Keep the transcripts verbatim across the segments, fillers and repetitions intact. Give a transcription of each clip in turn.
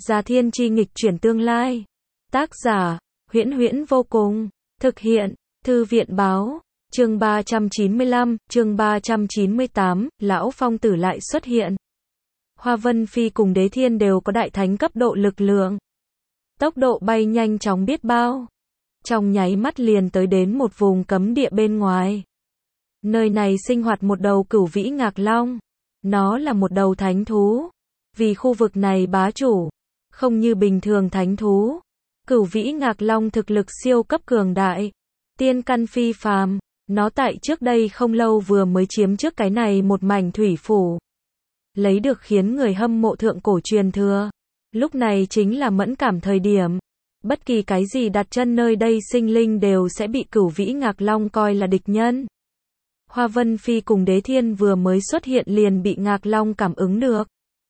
Gia Thiên Chi nghịch chuyển tương lai. Tác giả, Huyễn Huyễn vô cùng. Thực hiện, Thư viện báo. Chương ba trăm chín mươi lăm, chương ba trăm chín mươi tám, Lão Phong Tử lại xuất hiện. Hoa Vân Phi cùng Đế Thiên đều có đại thánh cấp độ lực lượng. Tốc độ bay nhanh chóng biết bao. Trong nháy mắt liền tới đến một vùng cấm địa bên ngoài. Nơi này sinh hoạt một đầu cửu vĩ ngạc long. Nó là một đầu thánh thú. Vì khu vực này bá chủ, không như bình thường thánh thú. Cửu vĩ ngạc long thực lực siêu cấp cường đại. Tiên căn phi phàm. Nó tại trước đây không lâu vừa mới chiếm trước cái này một mảnh thủy phủ. Lấy được khiến người hâm mộ thượng cổ truyền thừa. Lúc này chính là mẫn cảm thời điểm. Bất kỳ cái gì đặt chân nơi đây sinh linh đều sẽ bị cửu vĩ ngạc long coi là địch nhân. Hoa Vân Phi cùng Đế Thiên vừa mới xuất hiện liền bị ngạc long cảm ứng được.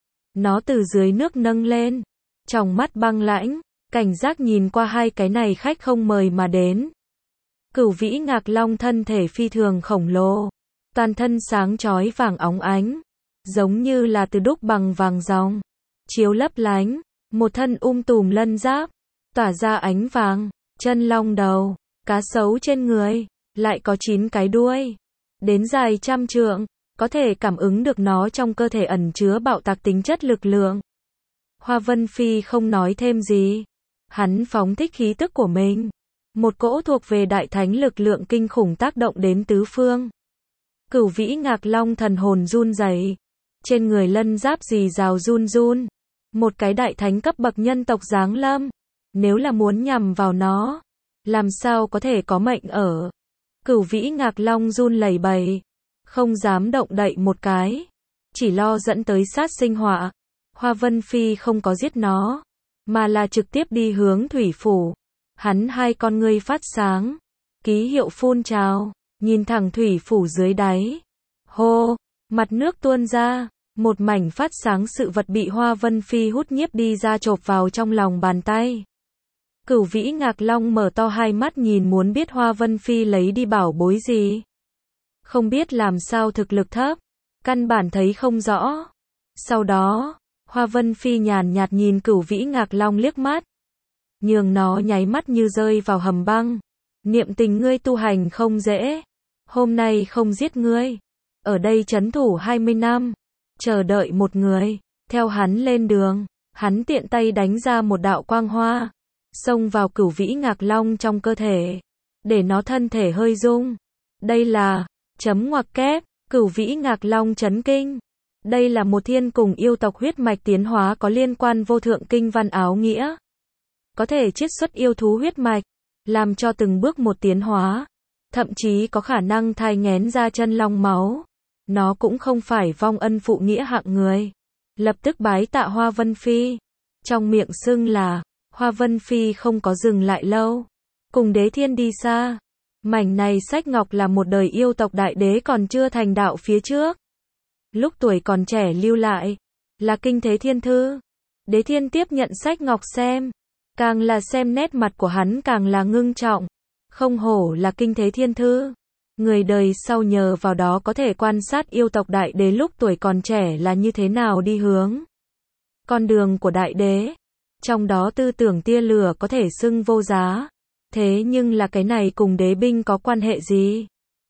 Nó từ dưới nước nâng lên. Trong mắt băng lãnh, cảnh giác nhìn qua hai cái này khách không mời mà đến. Cửu vĩ ngạc long thân thể phi thường khổng lồ. Toàn thân sáng chói vàng óng ánh. Giống như là từ đúc bằng vàng ròng. Chiếu lấp lánh. Một thân um tùm lân giáp. Tỏa ra ánh vàng. Chân long đầu. Cá sấu trên người. Lại có chín cái đuôi. Đến dài trăm trượng. Có thể cảm ứng được nó trong cơ thể ẩn chứa bạo tạc tính chất lực lượng. Hoa Vân Phi không nói thêm gì. Hắn phóng thích khí tức của mình. Một cỗ thuộc về đại thánh lực lượng kinh khủng tác động đến tứ phương. Cửu vĩ ngạc long thần hồn run rẩy. Trên người lân giáp rì rào run run. Một cái đại thánh cấp bậc nhân tộc giáng lâm. Nếu là muốn nhằm vào nó, làm sao có thể có mệnh ở. Cửu vĩ ngạc long run lẩy bẩy. Không dám động đậy một cái. Chỉ lo dẫn tới sát sinh họa. Hoa Vân Phi không có giết nó. Mà là trực tiếp đi hướng thủy phủ. Hắn hai con ngươi phát sáng. Ký hiệu phun trào. Nhìn thẳng thủy phủ dưới đáy. Hô. Mặt nước tuôn ra. Một mảnh phát sáng sự vật bị Hoa Vân Phi hút nhiếp đi ra chộp vào trong lòng bàn tay. Cửu vĩ ngạc long mở to hai mắt nhìn muốn biết Hoa Vân Phi lấy đi bảo bối gì. Không biết làm sao thực lực thấp. Căn bản thấy không rõ. Sau đó, Hoa Vân Phi nhàn nhạt nhìn cửu vĩ ngạc long liếc mắt. Nhường nó nháy mắt như rơi vào hầm băng. Niệm tình ngươi tu hành không dễ. Hôm nay không giết ngươi. Ở đây trấn thủ hai mươi năm. Chờ đợi một người. Theo hắn lên đường. Hắn tiện tay đánh ra một đạo quang hoa. Xông vào cửu vĩ ngạc long trong cơ thể. Để nó thân thể hơi rung. Đây là... Chấm ngoặc kép. Cửu vĩ ngạc long chấn kinh. Đây là một thiên cùng yêu tộc huyết mạch tiến hóa có liên quan vô thượng kinh văn áo nghĩa. Có thể chiết xuất yêu thú huyết mạch. Làm cho từng bước một tiến hóa. Thậm chí có khả năng thai nghén ra chân long máu. Nó cũng không phải vong ân phụ nghĩa hạng người. Lập tức bái tạ Hoa Vân Phi. Trong miệng xưng là, Hoa Vân Phi không có dừng lại lâu. Cùng Đế Thiên đi xa. Mảnh này sách ngọc là một đời yêu tộc đại đế còn chưa thành đạo phía trước. Lúc tuổi còn trẻ lưu lại. Là kinh thế thiên thư. Đế Thiên tiếp nhận sách ngọc xem. Càng là xem nét mặt của hắn càng là ngưng trọng. Không hổ là kinh thế thiên thư. Người đời sau nhờ vào đó có thể quan sát yêu tộc đại đế lúc tuổi còn trẻ là như thế nào đi hướng. Con đường của đại đế. Trong đó tư tưởng tia lửa có thể xưng vô giá. Thế nhưng là cái này cùng đế binh có quan hệ gì?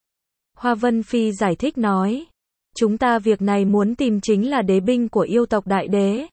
Hoa Vân Phi giải thích nói. Chúng ta việc này muốn tìm chính là đế binh của yêu tộc đại đế.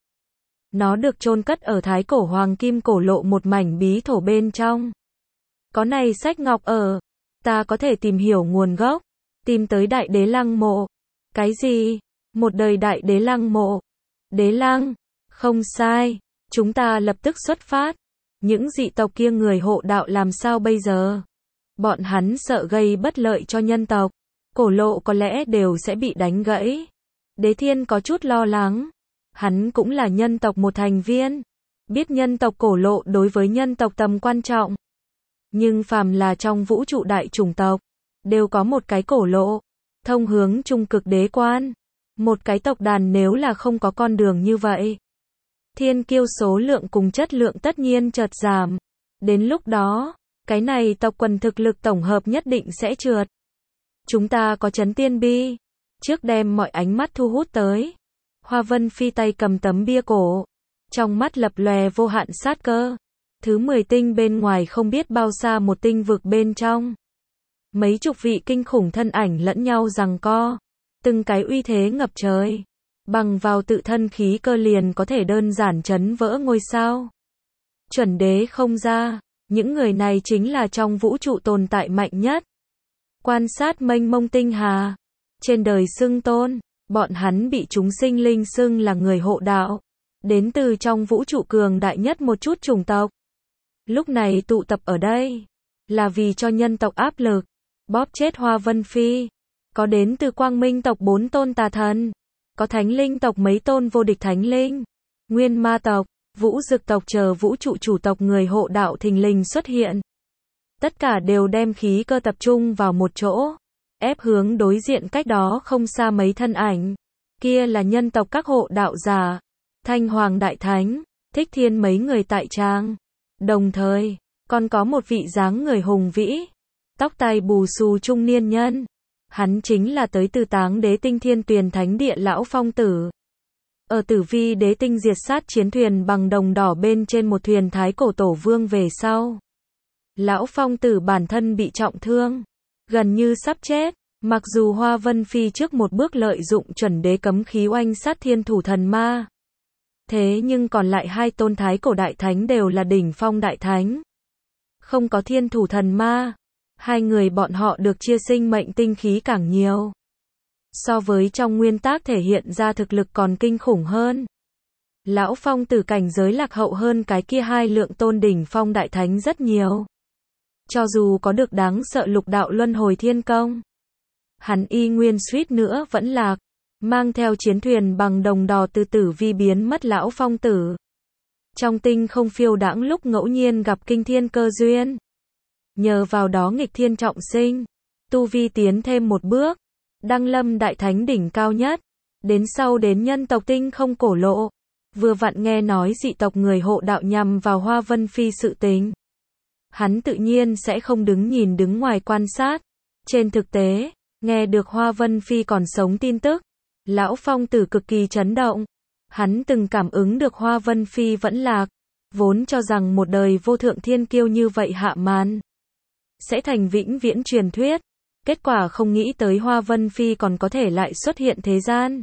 Nó được chôn cất ở thái cổ hoàng kim cổ lộ một mảnh bí thổ bên trong. Có này sách ngọc ở. Ta có thể tìm hiểu nguồn gốc. Tìm tới đại đế lăng mộ. Cái gì? Một đời đại đế lăng mộ. Đế lăng. Không sai. Chúng ta lập tức xuất phát. Những dị tộc kia người hộ đạo làm sao bây giờ? Bọn hắn sợ gây bất lợi cho nhân tộc. Cổ lộ có lẽ đều sẽ bị đánh gãy. Đế Thiên có chút lo lắng. Hắn cũng là nhân tộc một thành viên. Biết nhân tộc cổ lộ đối với nhân tộc tầm quan trọng. Nhưng phàm là trong vũ trụ đại chủng tộc. Đều có một cái cổ lộ. Thông hướng trung cực đế quan. Một cái tộc đàn nếu là không có con đường như vậy. Thiên kiêu số lượng cùng chất lượng tất nhiên chợt giảm. Đến lúc đó, cái này tộc quần thực lực tổng hợp nhất định sẽ trượt. Chúng ta có chấn tiên bi. Trước đem mọi ánh mắt thu hút tới. Hoa Vân Phi tay cầm tấm bia cổ. trong mắt lập lòe vô hạn sát cơ. Thứ mười tinh bên ngoài không biết bao xa một tinh vực bên trong. Mấy chục vị kinh khủng thân ảnh lẫn nhau giằng co, từng cái uy thế ngập trời. Bằng vào tự thân khí cơ liền có thể đơn giản chấn vỡ ngôi sao. Chuẩn đế không ra, những người này chính là trong vũ trụ tồn tại mạnh nhất. Quan sát mênh mông tinh hà, trên đời xưng tôn, bọn hắn bị chúng sinh linh xưng là người hộ đạo, đến từ trong vũ trụ cường đại nhất một chút chủng tộc. Lúc này tụ tập ở đây, là vì cho nhân tộc áp lực, bóp chết Hoa Vân Phi. Có đến từ Quang Minh tộc bốn tôn tà thần, có Thánh Linh tộc mấy tôn vô địch thánh linh, Nguyên Ma tộc, Vũ Dực tộc chờ vũ trụ chủ tộc người hộ đạo thình lình xuất hiện. Tất cả đều đem khí cơ tập trung vào một chỗ, ép hướng đối diện cách đó không xa mấy thân ảnh. Kia là nhân tộc các hộ đạo giả, Thanh Hoàng Đại Thánh, Thích Thiên mấy người tại trang. Đồng thời, còn có một vị dáng người hùng vĩ, tóc tai bù xù trung niên nhân. Hắn chính là tới từ Táng Đế Tinh Thiên Tuyền Thánh Địa Lão Phong Tử. Ở Tử Vi Đế Tinh diệt sát chiến thuyền bằng đồng đỏ bên trên một thuyền thái cổ tổ vương về sau. Lão Phong Tử bản thân bị trọng thương, gần như sắp chết. Mặc dù Hoa Vân Phi trước một bước lợi dụng chuẩn đế cấm khí oanh sát thiên thủ thần ma. Thế nhưng còn lại hai tôn thái cổ đại thánh đều là đỉnh phong đại thánh. Không có thiên thủ thần ma, hai người bọn họ được chia sinh mệnh tinh khí càng nhiều. So với trong nguyên tác thể hiện ra thực lực còn kinh khủng hơn. Lão Phong Tử cảnh giới lạc hậu hơn cái kia hai lượng tôn đỉnh phong đại thánh rất nhiều. Cho dù có được đáng sợ lục đạo luân hồi thiên công, hắn y nguyên suýt nữa vẫn lạc, mang theo chiến thuyền bằng đồng đỏ từ tử vi biến mất Lão Phong Tử. Trong tinh không phiêu đãng lúc ngẫu nhiên gặp kinh thiên cơ duyên. Nhờ vào đó nghịch thiên trọng sinh, tu vi tiến thêm một bước, đăng lâm đại thánh đỉnh cao nhất, đến sau đến nhân tộc tinh không cổ lộ. Vừa vặn nghe nói dị tộc người hộ đạo nhằm vào Hoa Vân Phi sự tình. Hắn tự nhiên sẽ không đứng nhìn đứng ngoài quan sát. Trên thực tế, nghe được Hoa Vân Phi còn sống tin tức, Lão Phong Tử cực kỳ chấn động. Hắn từng cảm ứng được Hoa Vân Phi vẫn lạc, vốn cho rằng một đời vô thượng thiên kiêu như vậy hạ màn sẽ thành vĩnh viễn truyền thuyết. Kết quả không nghĩ tới Hoa Vân Phi còn có thể lại xuất hiện thế gian.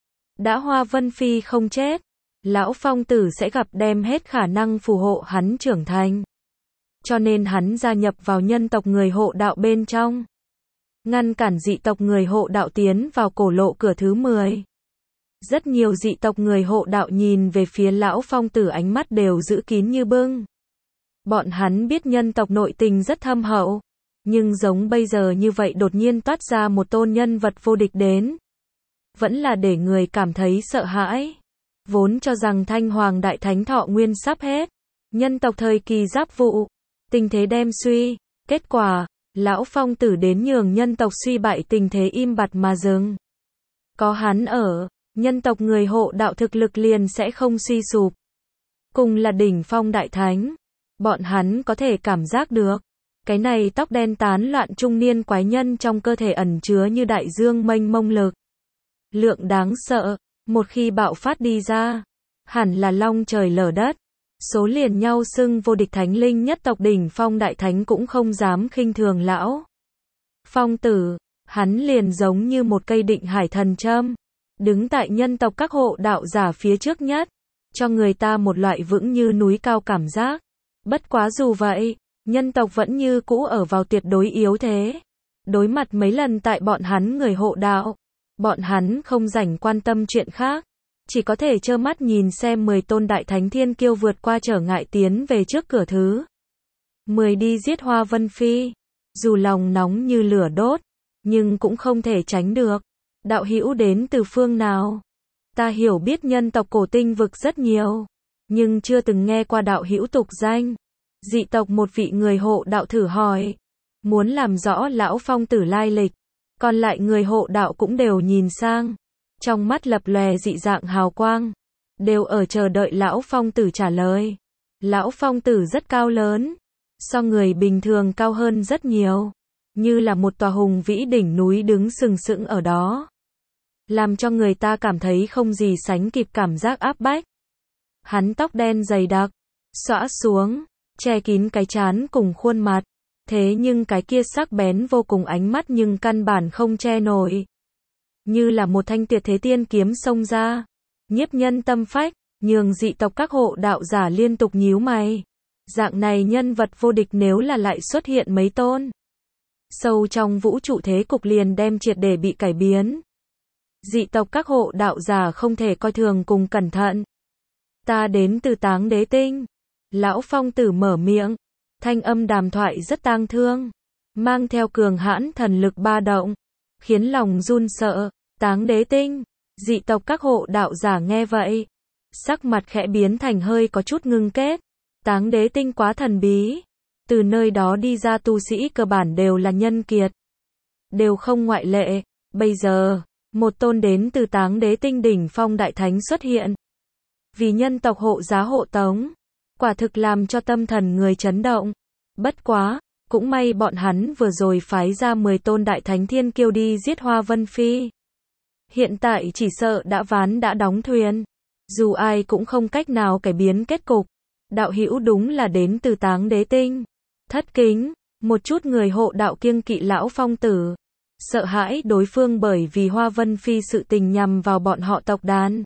Đã Hoa Vân Phi không chết, Lão Phong Tử sẽ gặp đem hết khả năng phù hộ hắn trưởng thành. Cho nên hắn gia nhập vào nhân tộc người hộ đạo bên trong, ngăn cản dị tộc người hộ đạo tiến vào cổ lộ cửa thứ mười. Rất nhiều dị tộc người hộ đạo nhìn về phía Lão Phong Tử ánh mắt đều giữ kín như bưng. Bọn hắn biết nhân tộc nội tình rất thâm hậu, nhưng giống bây giờ như vậy đột nhiên toát ra một tôn nhân vật vô địch đến, vẫn là để người cảm thấy sợ hãi. Vốn cho rằng Thanh Hoàng Đại Thánh thọ nguyên sắp hết, nhân tộc thời kỳ giáp vụ, tình thế đem suy, kết quả, Lão Phong Tử đến nhường nhân tộc suy bại tình thế im bặt mà dừng. Có hắn ở, nhân tộc người hộ đạo thực lực liền sẽ không suy sụp. Cùng là đỉnh phong đại thánh, bọn hắn có thể cảm giác được, cái này tóc đen tán loạn trung niên quái nhân trong cơ thể ẩn chứa như đại dương mênh mông lực. Lượng đáng sợ, một khi bạo phát đi ra, hẳn là long trời lở đất. Số liền nhau xưng vô địch thánh linh nhất tộc đỉnh phong đại thánh cũng không dám khinh thường Lão Phong Tử, hắn liền giống như một cây định hải thần châm, đứng tại nhân tộc các hộ đạo giả phía trước nhất, cho người ta một loại vững như núi cao cảm giác. Bất quá dù vậy, nhân tộc vẫn như cũ ở vào tuyệt đối yếu thế. Đối mặt mấy lần tại bọn hắn người hộ đạo, bọn hắn không rảnh quan tâm chuyện khác, chỉ có thể trơ mắt nhìn xem mười tôn đại thánh thiên kiêu vượt qua trở ngại tiến về trước cửa thứ mười đi giết Hoa Vân Phi. Dù lòng nóng như lửa đốt, nhưng cũng không thể tránh được. Đạo hữu đến từ phương nào? Ta hiểu biết nhân tộc cổ tinh vực rất nhiều, nhưng chưa từng nghe qua đạo hữu tục danh. Dị tộc một vị người hộ đạo thử hỏi, muốn làm rõ Lão Phong Tử lai lịch. Còn lại người hộ đạo cũng đều nhìn sang, trong mắt lập lòe dị dạng hào quang, đều ở chờ đợi Lão Phong Tử trả lời. Lão Phong Tử rất cao lớn, so người bình thường cao hơn rất nhiều, như là một tòa hùng vĩ đỉnh núi đứng sừng sững ở đó, làm cho người ta cảm thấy không gì sánh kịp cảm giác áp bách. Hắn tóc đen dày đặc, xõa xuống, che kín cái trán cùng khuôn mặt. Thế nhưng cái kia sắc bén vô cùng ánh mắt nhưng căn bản không che nổi. Như là một thanh tuyệt thế tiên kiếm xông ra, nhiếp nhân tâm phách, nhường dị tộc các hộ đạo giả liên tục nhíu mày. Dạng này nhân vật vô địch nếu là lại xuất hiện mấy tôn, sâu trong vũ trụ thế cục liền đem triệt để bị cải biến. Dị tộc các hộ đạo giả không thể coi thường cùng cẩn thận. Ta đến từ Táng Đế Tinh. Lão Phong Tử mở miệng, thanh âm đàm thoại rất tang thương, mang theo cường hãn thần lực ba động, khiến lòng run sợ. Táng Đế Tinh, dị tộc các hộ đạo giả nghe vậy, sắc mặt khẽ biến thành hơi có chút ngưng kết. Táng Đế Tinh quá thần bí, từ nơi đó đi ra tu sĩ cơ bản đều là nhân kiệt, đều không ngoại lệ. Bây giờ, một tôn đến từ Táng Đế Tinh đỉnh phong đại thánh xuất hiện, vì nhân tộc hộ giá hộ tống, quả thực làm cho tâm thần người chấn động. Bất quá, cũng may bọn hắn vừa rồi phái ra mười tôn đại thánh thiên kiêu đi giết Hoa Vân Phi. Hiện tại chỉ sợ đã ván đã đóng thuyền, dù ai cũng không cách nào cải biến kết cục. Đạo hữu đúng là đến từ Táng Đế Tinh. Thất kính, một chút người hộ đạo kiêng kỵ Lão Phong Tử, sợ hãi đối phương bởi vì Hoa Vân Phi sự tình nhằm vào bọn họ tộc đàn.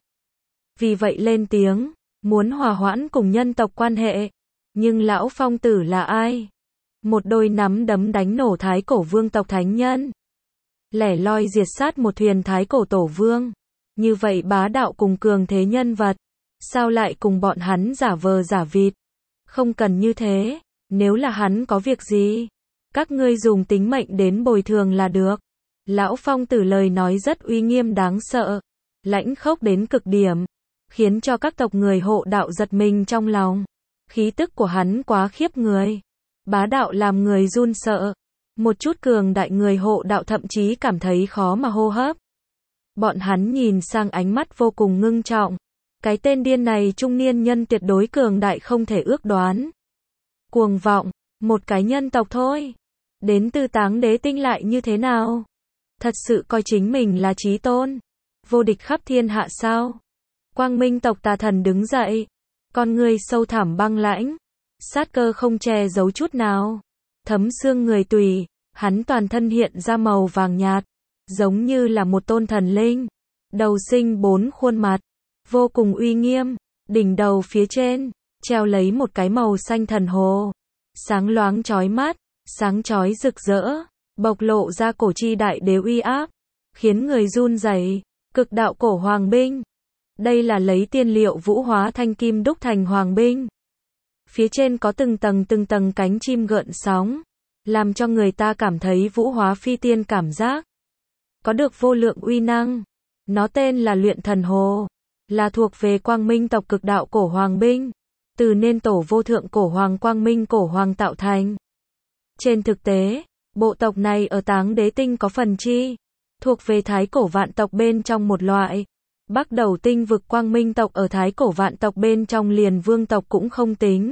Vì vậy lên tiếng, muốn hòa hoãn cùng nhân tộc quan hệ. Nhưng Lão Phong Tử là ai? Một đôi nắm đấm đánh nổ thái cổ vương tộc thánh nhân, lẻ loi diệt sát một thuyền thái cổ tổ vương. Như vậy bá đạo cùng cường thế nhân vật, sao lại cùng bọn hắn giả vờ giả vịt? Không cần như thế, nếu là hắn có việc gì, các ngươi dùng tính mệnh đến bồi thường là được. Lão Phong Tử lời nói rất uy nghiêm đáng sợ, lãnh khốc đến cực điểm, khiến cho các tộc người hộ đạo giật mình trong lòng. Khí tức của hắn quá khiếp người, bá đạo làm người run sợ. Một chút cường đại người hộ đạo thậm chí cảm thấy khó mà hô hấp. Bọn hắn nhìn sang ánh mắt vô cùng ngưng trọng. Cái tên điên này trung niên nhân tuyệt đối cường đại không thể ước đoán. Cuồng vọng, một cái nhân tộc thôi. Đến từ Táng Đế Tinh lại như thế nào? Thật sự coi chính mình là chí tôn, vô địch khắp thiên hạ sao? Quang Minh tộc tà thần đứng dậy, con người sâu thẳm băng lãnh, sát cơ không che giấu chút nào, thấm xương người tùy, hắn toàn thân hiện ra màu vàng nhạt, giống như là một tôn thần linh, đầu sinh bốn khuôn mặt, vô cùng uy nghiêm, đỉnh đầu phía trên, treo lấy một cái màu xanh thần hồ, sáng loáng chói mắt, sáng chói rực rỡ, bộc lộ ra cổ chi đại đế uy áp, khiến người run rẩy. Cực đạo cổ hoàng binh. Đây là lấy tiên liệu vũ hóa thanh kim đúc thành hoàng binh. Phía trên có từng tầng từng tầng cánh chim gợn sóng, làm cho người ta cảm thấy vũ hóa phi tiên cảm giác. Có được vô lượng uy năng. Nó tên là luyện thần hồ, là thuộc về Quang Minh tộc cực đạo cổ hoàng binh, từ nên tổ vô thượng cổ hoàng Quang Minh cổ hoàng tạo thành. Trên thực tế, bộ tộc này ở Táng Đế Tinh có phần chi, thuộc về thái cổ vạn tộc bên trong một loại. Bắc đầu tinh vực Quang Minh tộc ở thái cổ vạn tộc bên trong liền vương tộc cũng không tính.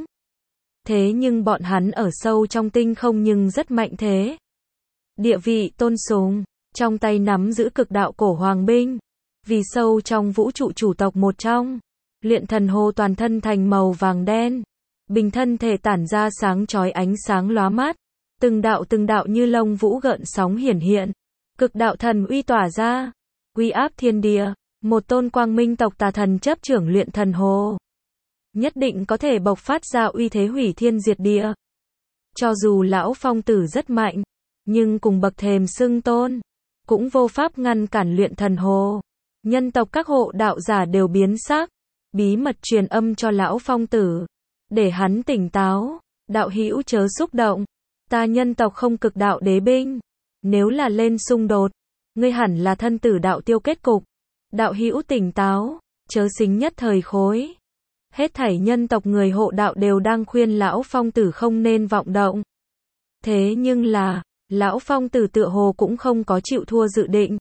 Thế nhưng bọn hắn ở sâu trong tinh không nhưng rất mạnh thế. Địa vị tôn sùng, trong tay nắm giữ cực đạo cổ hoàng binh, vì sâu trong vũ trụ chủ tộc một trong. Luyện thần hồ toàn thân thành màu vàng đen, bình thân thể tản ra sáng chói ánh sáng lóa mắt, từng đạo từng đạo như lông vũ gợn sóng hiển hiện, cực đạo thần uy tỏa ra, uy áp thiên địa. Một tôn Quang Minh tộc tà thần chấp trưởng luyện thần hồ, nhất định có thể bộc phát ra uy thế hủy thiên diệt địa. Cho dù Lão Phong Tử rất mạnh, nhưng cùng bậc thềm xưng tôn, cũng vô pháp ngăn cản luyện thần hồ. Nhân tộc các hộ đạo giả đều biến sắc, bí mật truyền âm cho Lão Phong Tử, để hắn tỉnh táo. Đạo hữu chớ xúc động, ta nhân tộc không cực đạo đế binh, nếu là lên xung đột, ngươi hẳn là thân tử đạo tiêu kết cục. Đạo hữu tỉnh táo, chớ xính nhất thời khối. Hết thảy nhân tộc người hộ đạo đều đang khuyên Lão Phong Tử không nên vọng động. Thế nhưng là, Lão Phong Tử tựa hồ cũng không có chịu thua dự định.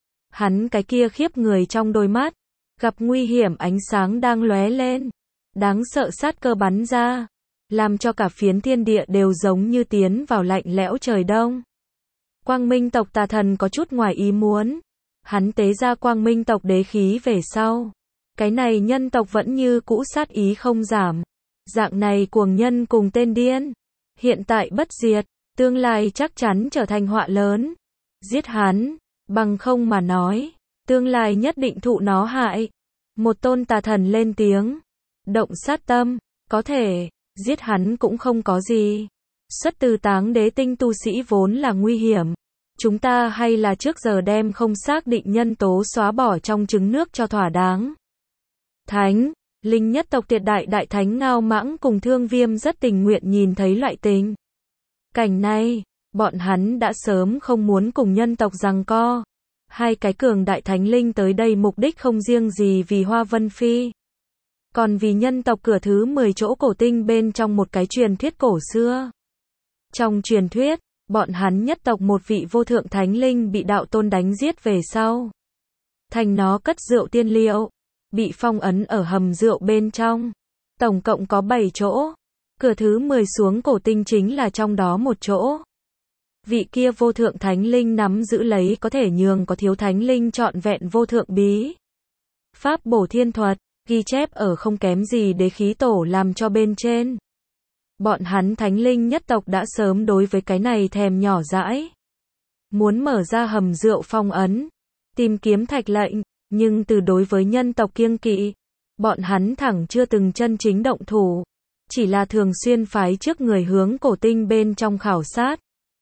Hắn cái kia khiếp người trong đôi mắt, gặp nguy hiểm ánh sáng đang lóe lên, đáng sợ sát cơ bắn ra, làm cho cả phiến thiên địa đều giống như tiến vào lạnh lẽo trời đông. Quang Minh tộc tà thần có chút ngoài ý muốn. Hắn tế ra Quang Minh tộc đế khí về sau, Cái này nhân tộc vẫn như cũ sát ý không giảm. Dạng này cuồng nhân cùng tên điên. Hiện tại bất diệt, tương lai chắc chắn trở thành họa lớn. Giết hắn, bằng không mà nói, tương lai nhất định thụ nó hại. Một tôn tà thần lên tiếng. Động sát tâm, có thể, giết hắn cũng không có gì. Xuất từ Táng Đế Tinh tu sĩ vốn là nguy hiểm. Chúng ta hay là trước giờ đem không xác định nhân tố xóa bỏ trong trứng nước cho thỏa đáng. Thánh, linh nhất tộc Tiệt Đại Đại Thánh Ngao Mãng cùng Thương Viêm rất tình nguyện nhìn thấy loại tình cảnh này, bọn hắn đã sớm không muốn cùng nhân tộc giằng co. Hai cái cường đại thánh linh tới đây mục đích không riêng gì vì Hoa Vân Phi, còn vì nhân tộc cửa thứ mười chỗ cổ tinh bên trong một cái truyền thuyết cổ xưa. Trong truyền thuyết, bọn hắn nhất tộc một vị vô thượng thánh linh bị đạo tôn đánh giết về sau. Thành nó cất rượu tiên liệu, bị phong ấn ở hầm rượu bên trong. Tổng cộng có bảy chỗ. Cửa thứ mười xuống cổ tinh chính là trong đó một chỗ. Vị kia vô thượng thánh linh nắm giữ lấy có thể nhường có thiếu thánh linh trọn vẹn vô thượng bí pháp bổ thiên thuật, ghi chép ở không kém gì đế khí tổ làm cho bên trên. Bọn hắn thánh linh nhất tộc đã sớm đối với cái này thèm nhỏ dãi. Muốn mở ra hầm rượu phong ấn, tìm kiếm thạch lệnh, nhưng từ đối với nhân tộc kiêng kỵ, bọn hắn thẳng chưa từng chân chính động thủ, chỉ là thường xuyên phái trước người hướng cổ tinh bên trong khảo sát.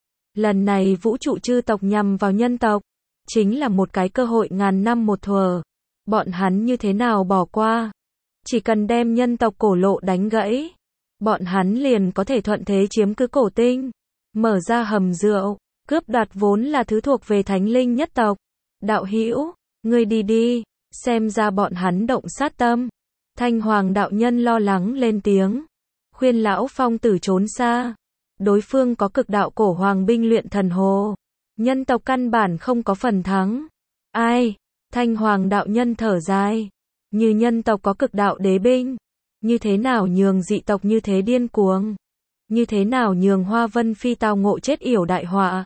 Lần này vũ trụ chư tộc nhằm vào nhân tộc, chính là một cái cơ hội ngàn năm một thuở. Bọn hắn như thế nào bỏ qua? Chỉ cần đem nhân tộc cổ lộ đánh gãy, bọn hắn liền có thể thuận thế chiếm cứ cổ tinh, mở ra hầm rượu, cướp đoạt vốn là thứ thuộc về thánh linh nhất tộc. Đạo hữu, ngươi đi đi, xem ra bọn hắn động sát tâm. Thanh Hoàng đạo nhân lo lắng lên tiếng, khuyên lão Phong Tử trốn xa. Đối phương có cực đạo cổ hoàng binh luyện thần hồ, nhân tộc căn bản không có phần thắng. Ai? Thanh Hoàng đạo nhân thở dài, như nhân tộc có cực đạo đế binh, như thế nào nhường dị tộc như thế điên cuồng, như thế nào nhường Hoa Vân Phi tao ngộ chết yểu đại họa.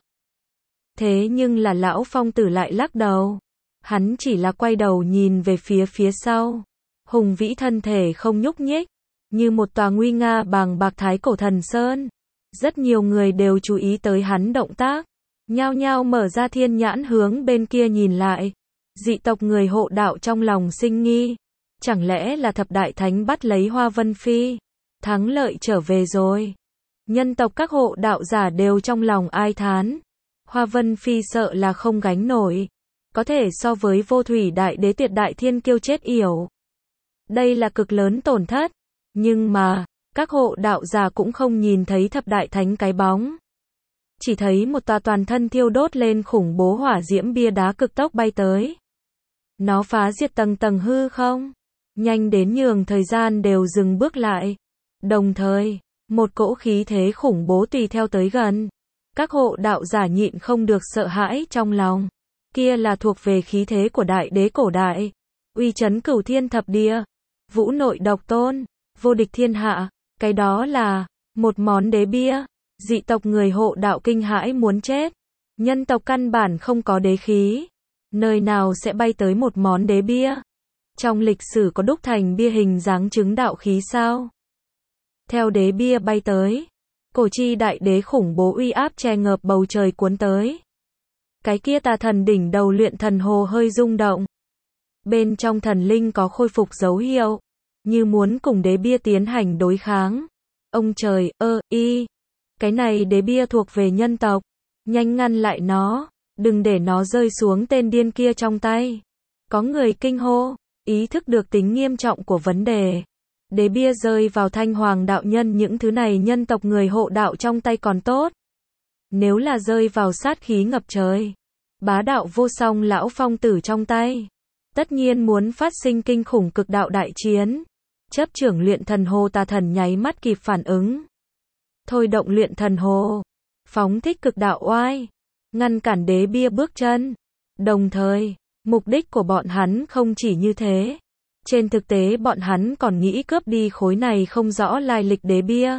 Thế nhưng là lão Phong Tử lại lắc đầu, hắn chỉ là quay đầu nhìn về phía phía sau, hùng vĩ thân thể không nhúc nhích, như một tòa nguy nga bàng bạc thái cổ thần sơn. Rất nhiều người đều chú ý tới hắn động tác, nhao nhao mở ra thiên nhãn hướng bên kia nhìn lại. Dị tộc người hộ đạo trong lòng sinh nghi, chẳng lẽ là thập đại thánh bắt lấy Hoa Vân Phi, thắng lợi trở về rồi. Nhân tộc các hộ đạo giả đều trong lòng ai thán, Hoa Vân Phi sợ là không gánh nổi, có thể so với vô thủy đại đế tuyệt đại thiên kiêu chết yểu. Đây là cực lớn tổn thất, nhưng mà các hộ đạo giả cũng không nhìn thấy thập đại thánh cái bóng. Chỉ thấy một tòa toàn thân thiêu đốt lên khủng bố hỏa diễm bia đá cực tốc bay tới. Nó phá diệt tầng tầng hư không, nhanh đến nhường thời gian đều dừng bước lại. Đồng thời, một cỗ khí thế khủng bố tùy theo tới gần. Các hộ đạo giả nhịn không được sợ hãi trong lòng. Kia là thuộc về khí thế của đại đế cổ đại, uy chấn cửu thiên thập địa, vũ nội độc tôn, vô địch thiên hạ. Cái đó là một món đế bia. Dị tộc người hộ đạo kinh hãi muốn chết. Nhân tộc căn bản không có đế khí, nơi nào sẽ bay tới một món đế bia? Trong lịch sử có đúc thành bia hình dáng chứng đạo khí sao? Theo đế bia bay tới, cổ chi đại đế khủng bố uy áp che ngợp bầu trời cuốn tới. Cái kia tà thần đỉnh đầu luyện thần hồ hơi rung động. Bên trong thần linh có khôi phục dấu hiệu, như muốn cùng đế bia tiến hành đối kháng. Ông trời, ơ, y, cái này đế bia thuộc về nhân tộc, nhanh ngăn lại nó, đừng để nó rơi xuống tên điên kia trong tay. Có người kinh hô, ý thức được tính nghiêm trọng của vấn đề. Đế bia rơi vào Thanh Hoàng đạo nhân những thứ này nhân tộc người hộ đạo trong tay còn tốt. Nếu là rơi vào sát khí ngập trời, bá đạo vô song lão Phong Tử trong tay, tất nhiên muốn phát sinh kinh khủng cực đạo đại chiến. Chấp trưởng luyện thần hồ tà thần nháy mắt kịp phản ứng. Thôi động luyện thần hồ, phóng thích cực đạo oai, ngăn cản đế bia bước chân. Đồng thời, mục đích của bọn hắn không chỉ như thế. Trên thực tế bọn hắn còn nghĩ cướp đi khối này không rõ lai lịch đế bia.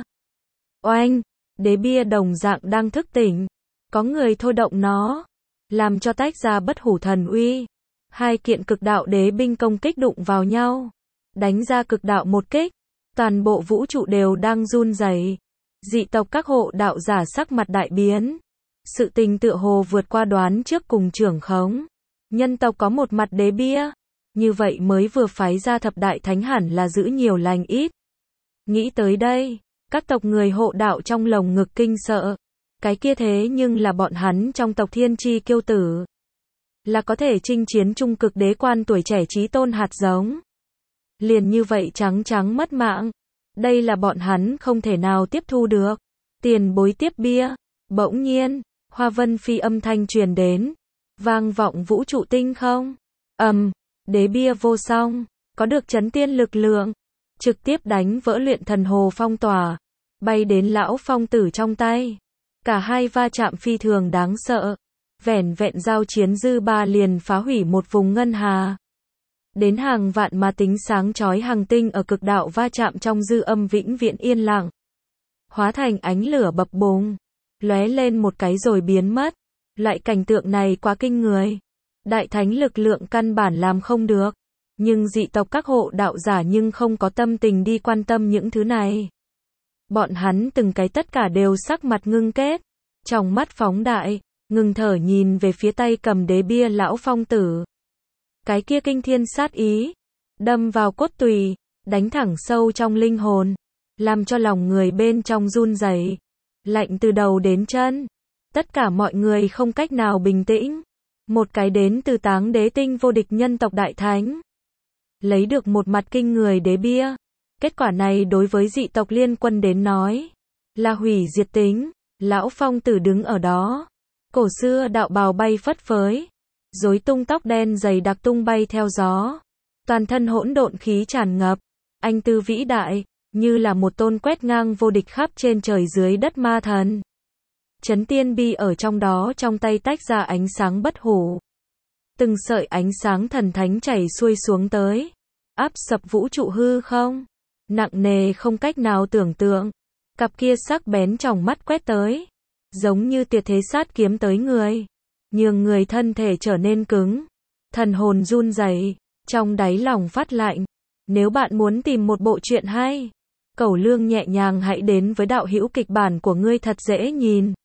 Oanh, đế bia đồng dạng đang thức tỉnh. Có người thôi động nó, làm cho tách ra bất hủ thần uy. Hai kiện cực đạo đế binh công kích đụng vào nhau, đánh ra cực đạo một kích, toàn bộ vũ trụ đều đang run rẩy. Dị tộc các hộ đạo giả sắc mặt đại biến. Sự tình tựa hồ vượt qua đoán trước cùng trưởng khống. Nhân tộc có một mặt đế bia, như vậy mới vừa phái ra thập đại thánh hẳn là giữ nhiều lành ít. Nghĩ tới đây, các tộc người hộ đạo trong lồng ngực kinh sợ. Cái kia thế nhưng là bọn hắn trong tộc thiên chi kiêu tử, là có thể chinh chiến trung cực đế quan tuổi trẻ chí tôn hạt giống. Liền như vậy trắng trắng mất mạng. Đây là bọn hắn không thể nào tiếp thu được. Tiền bối tiếp bia. Bỗng nhiên, Hoa Vân Phi âm thanh truyền đến, vang vọng vũ trụ tinh không. Ầm, um, đế bia vô song, có được chấn tiên lực lượng, trực tiếp đánh vỡ luyện thần hồ phong tỏa, bay đến lão phong tử trong tay. Cả hai va chạm phi thường đáng sợ. Vẻn vẹn giao chiến dư ba liền phá hủy một vùng ngân hà. Đến hàng vạn mà tính sáng chói hàng tinh ở cực đạo va chạm trong dư âm vĩnh viễn yên lặng. Hóa thành ánh lửa bập bùng, lóe lên một cái rồi biến mất. Loại cảnh tượng này quá kinh người. Đại thánh lực lượng căn bản làm không được. Nhưng dị tộc các hộ đạo giả nhưng không có tâm tình đi quan tâm những thứ này. Bọn hắn từng cái tất cả đều sắc mặt ngưng kết, trong mắt phóng đại, ngừng thở nhìn về phía tay cầm đế bia lão phong tử. Cái kia kinh thiên sát ý, đâm vào cốt tùy, đánh thẳng sâu trong linh hồn, làm cho lòng người bên trong run rẩy, lạnh từ đầu đến chân. Tất cả mọi người không cách nào bình tĩnh. Một cái đến từ Táng Đế Tinh vô địch nhân tộc đại thánh, lấy được một mặt kinh người đế bia. Kết quả này đối với dị tộc liên quân đến nói, là hủy diệt tính. Lão phong tử đứng ở đó, cổ xưa đạo bào bay phất phới, rối tung tóc đen dày đặc tung bay theo gió, toàn thân hỗn độn khí tràn ngập, anh tư vĩ đại, như là một tôn quét ngang vô địch khắp trên trời dưới đất ma thần. Chấn tiên bi ở trong đó trong tay tách ra ánh sáng bất hủ. Từng sợi ánh sáng thần thánh chảy xuôi xuống tới, áp sập vũ trụ hư không, nặng nề không cách nào tưởng tượng. Cặp kia sắc bén tròng mắt quét tới, giống như tuyệt thế sát kiếm tới người, nhường người thân thể trở nên cứng, thần hồn run rẩy, trong đáy lòng phát lạnh. Nếu bạn muốn tìm một bộ truyện hay, Cẩu Lương nhẹ nhàng hãy đến với đạo hữu kịch bản của ngươi thật dễ nhìn.